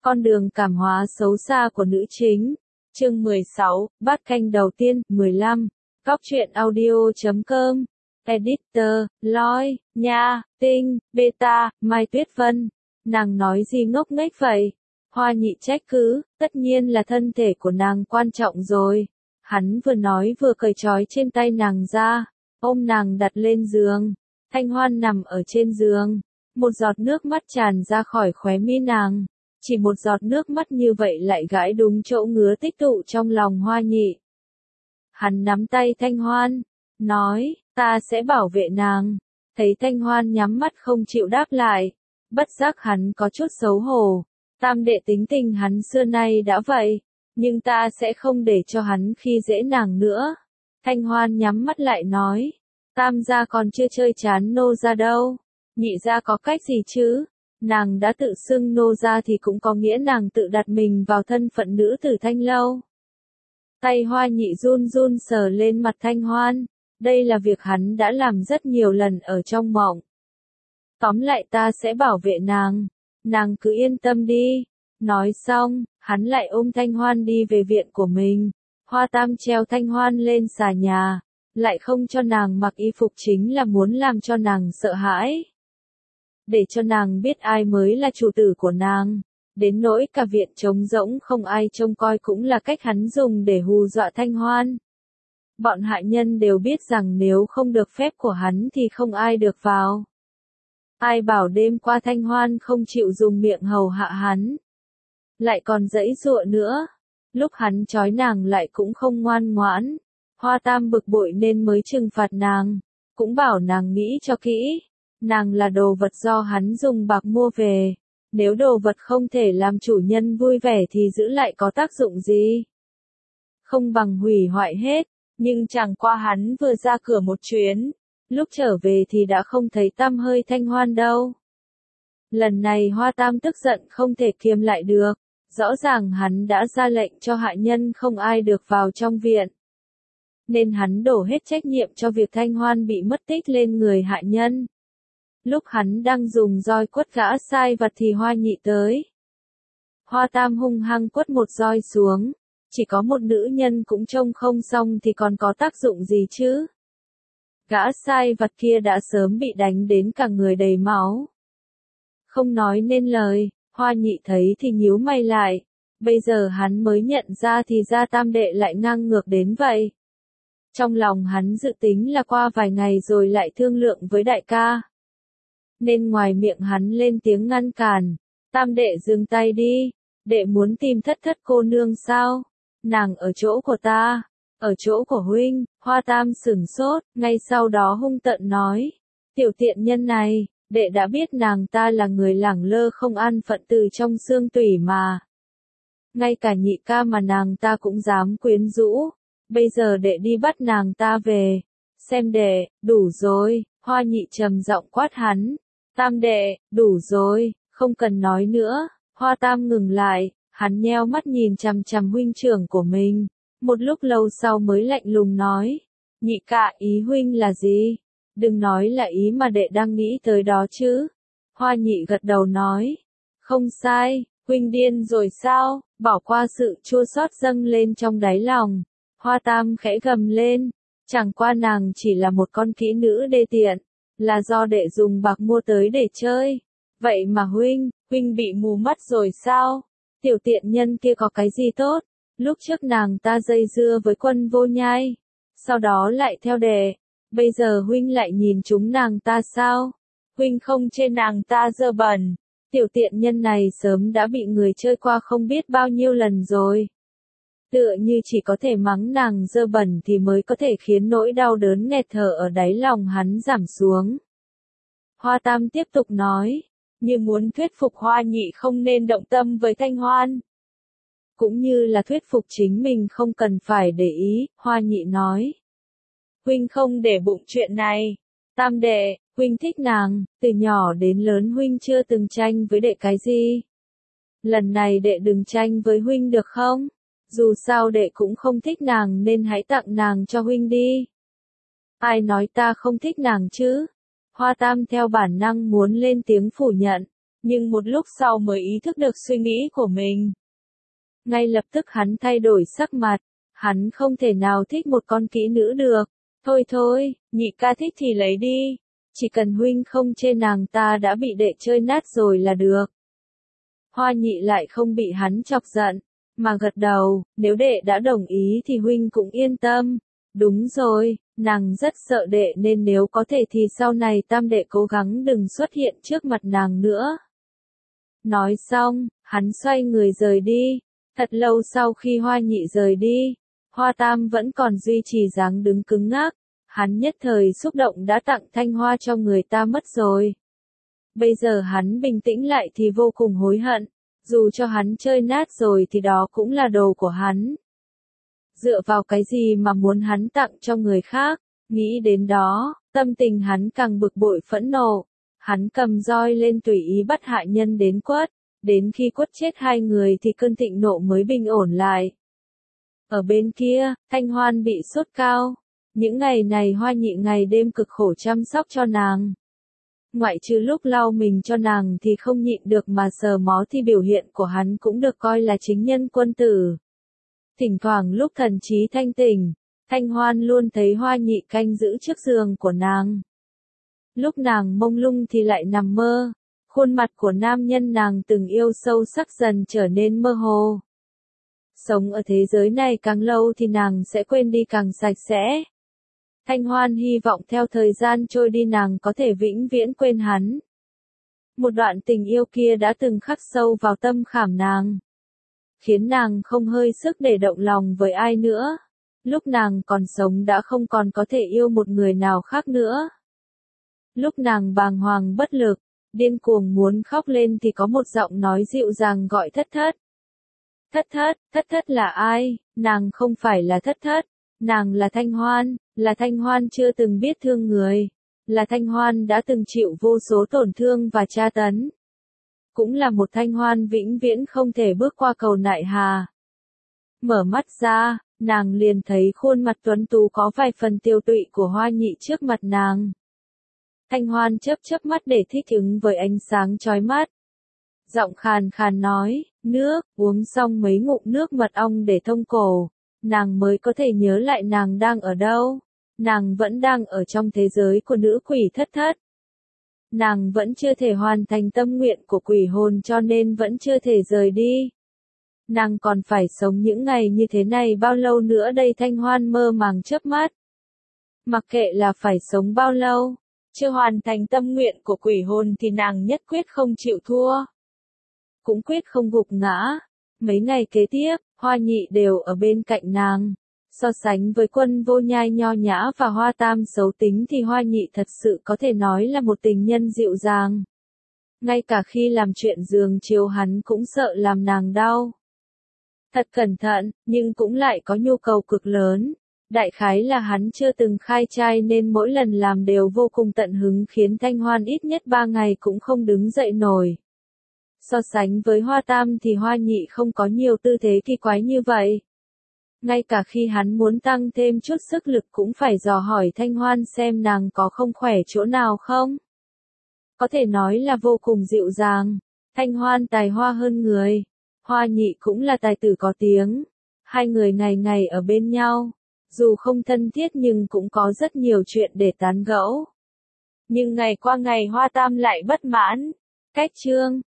Con đường cảm hóa xấu xa của nữ chính. Chương 16, bát canh đầu tiên, 15. Góc truyện audio.com. Editor, Loi, Nha, Tinh, Beta, Mai Tuyết Vân. Nàng nói gì ngốc nghếch vậy? Hoa Nhị trách cứ, tất nhiên là thân thể của nàng quan trọng rồi. Hắn vừa nói vừa cởi trói trên tay nàng ra, ôm nàng đặt lên giường. Thanh Hoan nằm ở trên giường, một giọt nước mắt tràn ra khỏi khóe mi nàng. Chỉ một giọt nước mắt như vậy lại gãi đúng chỗ ngứa tích tụ trong lòng Hoa Nhị. Hắn nắm tay Thanh Hoan, nói, ta sẽ bảo vệ nàng. Thấy Thanh Hoan nhắm mắt không chịu đáp lại, bất giác hắn có chút xấu hổ. Tam đệ tính tình hắn xưa nay đã vậy, nhưng ta sẽ không để cho hắn khi dễ nàng nữa. Thanh Hoan nhắm mắt lại nói, Tam gia còn chưa chơi chán nô gia đâu, Nhị gia có cách gì chứ? Nàng đã tự xưng nô gia thì cũng có nghĩa nàng tự đặt mình vào thân phận nữ tử Thanh lâu. Tay Hoa Nhị run run sờ lên mặt Thanh Hoan, đây là việc hắn đã làm rất nhiều lần ở trong mộng. Tóm lại ta sẽ bảo vệ nàng cứ yên tâm đi. Nói xong, hắn lại ôm Thanh Hoan đi về viện của mình. Hoa Tam treo Thanh Hoan lên xà nhà, lại không cho nàng mặc y phục chính là muốn làm cho nàng sợ hãi. Để cho nàng biết ai mới là chủ tử của nàng. Đến nỗi cả viện trống rỗng không ai trông coi cũng là cách hắn dùng để hù dọa Thanh Hoan. Bọn hạ nhân đều biết rằng nếu không được phép của hắn thì không ai được vào. Ai bảo đêm qua Thanh Hoan không chịu dùng miệng hầu hạ hắn, lại còn giãy giụa nữa. Lúc hắn trói nàng lại cũng không ngoan ngoãn. Hoa Tam bực bội nên mới trừng phạt nàng, cũng bảo nàng nghĩ cho kỹ. Nàng là đồ vật do hắn dùng bạc mua về. Nếu đồ vật không thể làm chủ nhân vui vẻ thì giữ lại có tác dụng gì? Không bằng hủy hoại hết. Nhưng chẳng qua hắn vừa ra cửa một chuyến, lúc trở về thì đã không thấy tăm hơi Thanh Hoan đâu. Lần này Hoa Tam tức giận không thể kiềm lại được. Rõ ràng hắn đã ra lệnh cho hạ nhân không ai được vào trong viện. Nên hắn đổ hết trách nhiệm cho việc Thanh Hoan bị mất tích lên người hạ nhân. Lúc hắn đang dùng roi quất gã sai vặt thì Hoa Nhị tới. Hoa Tam hung hăng quất một roi xuống. Chỉ có một nữ nhân cũng trông không xong thì còn có tác dụng gì chứ? Gã sai vặt kia đã sớm bị đánh đến cả người đầy máu. Không nói nên lời, Hoa Nhị thấy thì nhíu mày lại. Bây giờ hắn mới nhận ra thì ra Tam đệ lại ngang ngược đến vậy. Trong lòng hắn dự tính là qua vài ngày rồi lại thương lượng với đại ca. Nên ngoài miệng hắn lên tiếng ngăn cản. Tam đệ dừng tay đi, đệ muốn tìm thất thất cô nương sao? Nàng ở chỗ của ta, ở chỗ của huynh. Hoa Tam sửng sốt, ngay sau đó hung tợn nói. Tiểu tiện nhân này, đệ đã biết nàng ta là người lẳng lơ không an phận từ trong xương tủy mà. Ngay cả nhị ca mà nàng ta cũng dám quyến rũ. Bây giờ đệ đi bắt nàng ta về. Xem đệ, đủ rồi. Hoa Nhị trầm giọng quát hắn. Tam đệ, đủ rồi, không cần nói nữa. Hoa Tam ngừng lại, hắn nheo mắt nhìn chằm chằm huynh trưởng của mình. Một lúc lâu sau mới lạnh lùng nói. Nhị ca, ý huynh là gì? Đừng nói là ý mà đệ đang nghĩ tới đó chứ. Hoa Nhị gật đầu nói. Không sai, huynh điên rồi sao? Bỏ qua sự chua xót dâng lên trong đáy lòng. Hoa Tam khẽ gầm lên. Chẳng qua nàng chỉ là một con kỹ nữ đê tiện. Là do đệ dùng bạc mua tới để chơi. Vậy mà huynh bị mù mắt rồi sao? Tiểu tiện nhân kia có cái gì tốt? Lúc trước nàng ta dây dưa với Quân Vô Nhai. Sau đó lại theo đệ. Bây giờ huynh lại nhìn chúng nàng ta sao? Huynh không chê nàng ta dơ bẩn. Tiểu tiện nhân này sớm đã bị người chơi qua không biết bao nhiêu lần rồi. Tựa như chỉ có thể mắng nàng dơ bẩn thì mới có thể khiến nỗi đau đớn nghẹt thở ở đáy lòng hắn giảm xuống. Hoa Tam tiếp tục nói, như muốn thuyết phục Hoa Nhị không nên động tâm với Thanh Hoan. Cũng như là thuyết phục chính mình không cần phải để ý, Hoa Nhị nói. Huynh không để bụng chuyện này. Tam đệ, huynh thích nàng, từ nhỏ đến lớn huynh chưa từng tranh với đệ cái gì. Lần này đệ đừng tranh với huynh được không? Dù sao đệ cũng không thích nàng nên hãy tặng nàng cho huynh đi. Ai nói ta không thích nàng chứ? Hoa Tam theo bản năng muốn lên tiếng phủ nhận. nhưng một lúc sau mới ý thức được suy nghĩ của mình. Ngay lập tức hắn thay đổi sắc mặt, hắn không thể nào thích một con kỹ nữ được. Thôi thôi, nhị ca thích thì lấy đi, chỉ cần huynh không chê nàng ta đã bị đệ chơi nát rồi là được. Hoa nhị lại không bị hắn chọc giận, mà gật đầu, nếu đệ đã đồng ý thì huynh cũng yên tâm. Đúng rồi, nàng rất sợ đệ nên nếu có thể thì sau này tam đệ cố gắng đừng xuất hiện trước mặt nàng nữa. Nói xong, hắn xoay người rời đi. Thật lâu sau khi Hoa nhị rời đi, Hoa tam vẫn còn duy trì dáng đứng cứng ngắc. Hắn nhất thời xúc động đã tặng thanh hoa cho người ta mất rồi. Bây giờ hắn bình tĩnh lại thì vô cùng hối hận. Dù cho hắn chơi nát rồi thì đó cũng là đồ của hắn. Dựa vào cái gì mà muốn hắn tặng cho người khác? Nghĩ đến đó, tâm tình hắn càng bực bội phẫn nộ. Hắn cầm roi lên tùy ý bắt hạ nhân đến quất. Đến khi quất chết hai người thì cơn thịnh nộ mới bình ổn lại. Ở bên kia, Thanh Hoan bị sốt cao. Những ngày này Hoa nhị ngày đêm cực khổ chăm sóc cho nàng. Ngoại trừ lúc lau mình cho nàng thì không nhịn được mà sờ mó thì biểu hiện của hắn cũng được coi là chính nhân quân tử. Thỉnh thoảng lúc thần trí thanh tỉnh, Thanh Hoan luôn thấy Hoa nhị canh giữ trước giường của nàng. Lúc nàng mông lung thì lại nằm mơ, khuôn mặt của nam nhân nàng từng yêu sâu sắc dần trở nên mơ hồ. Sống ở thế giới này càng lâu thì nàng sẽ quên đi càng sạch sẽ. Thanh Hoan hy vọng theo thời gian trôi đi nàng có thể vĩnh viễn quên hắn. Một đoạn tình yêu kia đã từng khắc sâu vào tâm khảm nàng, khiến nàng không hơi sức để động lòng với ai nữa. Lúc nàng còn sống đã không còn có thể yêu một người nào khác nữa. Lúc nàng bàng hoàng bất lực, điên cuồng muốn khóc lên thì có một giọng nói dịu dàng gọi Thất Thất. Thất Thất là ai? Nàng không phải là Thất Thất, nàng là Thanh Hoan, là Thanh Hoan chưa từng biết thương người, là Thanh Hoan đã từng chịu vô số tổn thương và tra tấn. Cũng là một Thanh Hoan vĩnh viễn không thể bước qua cầu nại hà. Mở mắt ra, nàng liền thấy khuôn mặt tuấn tú có vài phần tiêu tụy của Hoa nhị trước mặt nàng. Thanh Hoan chớp mắt để thích ứng với ánh sáng chói mắt. Giọng khàn khàn nói, nước, uống xong mấy ngụm nước mật ong để thông cổ, nàng mới có thể nhớ lại nàng đang ở đâu. Nàng vẫn đang ở trong thế giới của nữ quỷ Thất Thất. Nàng vẫn chưa thể hoàn thành tâm nguyện của quỷ hồn cho nên vẫn chưa thể rời đi. Nàng còn phải sống những ngày như thế này bao lâu nữa đây? Thanh Hoan mơ màng chớp mắt. Mặc kệ là phải sống bao lâu, chưa hoàn thành tâm nguyện của quỷ hồn thì nàng nhất quyết không chịu thua. Cũng quyết không gục ngã. Mấy ngày kế tiếp, Hoa nhị đều ở bên cạnh nàng. So sánh với Quân Vô Nhai nho nhã và Hoa tam xấu tính thì Hoa nhị thật sự có thể nói là một tình nhân dịu dàng. Ngay cả khi làm chuyện giường chiều hắn cũng sợ làm nàng đau. Thật cẩn thận, nhưng cũng lại có nhu cầu cực lớn. Đại khái là hắn chưa từng khai trai nên mỗi lần làm đều vô cùng tận hứng khiến Thanh Hoan ít nhất 3 ngày cũng không đứng dậy nổi. So sánh với Hoa tam thì Hoa nhị không có nhiều tư thế kỳ quái như vậy. Ngay cả khi hắn muốn tăng thêm chút sức lực cũng phải dò hỏi Thanh Hoan xem nàng có không khỏe chỗ nào không. Có thể nói là vô cùng dịu dàng. Thanh Hoan tài hoa hơn người. Hoa nhị cũng là tài tử có tiếng. Hai người ngày ngày ở bên nhau. Dù không thân thiết nhưng cũng có rất nhiều chuyện để tán gẫu. Nhưng ngày qua ngày Hoa tam lại bất mãn. Cách chương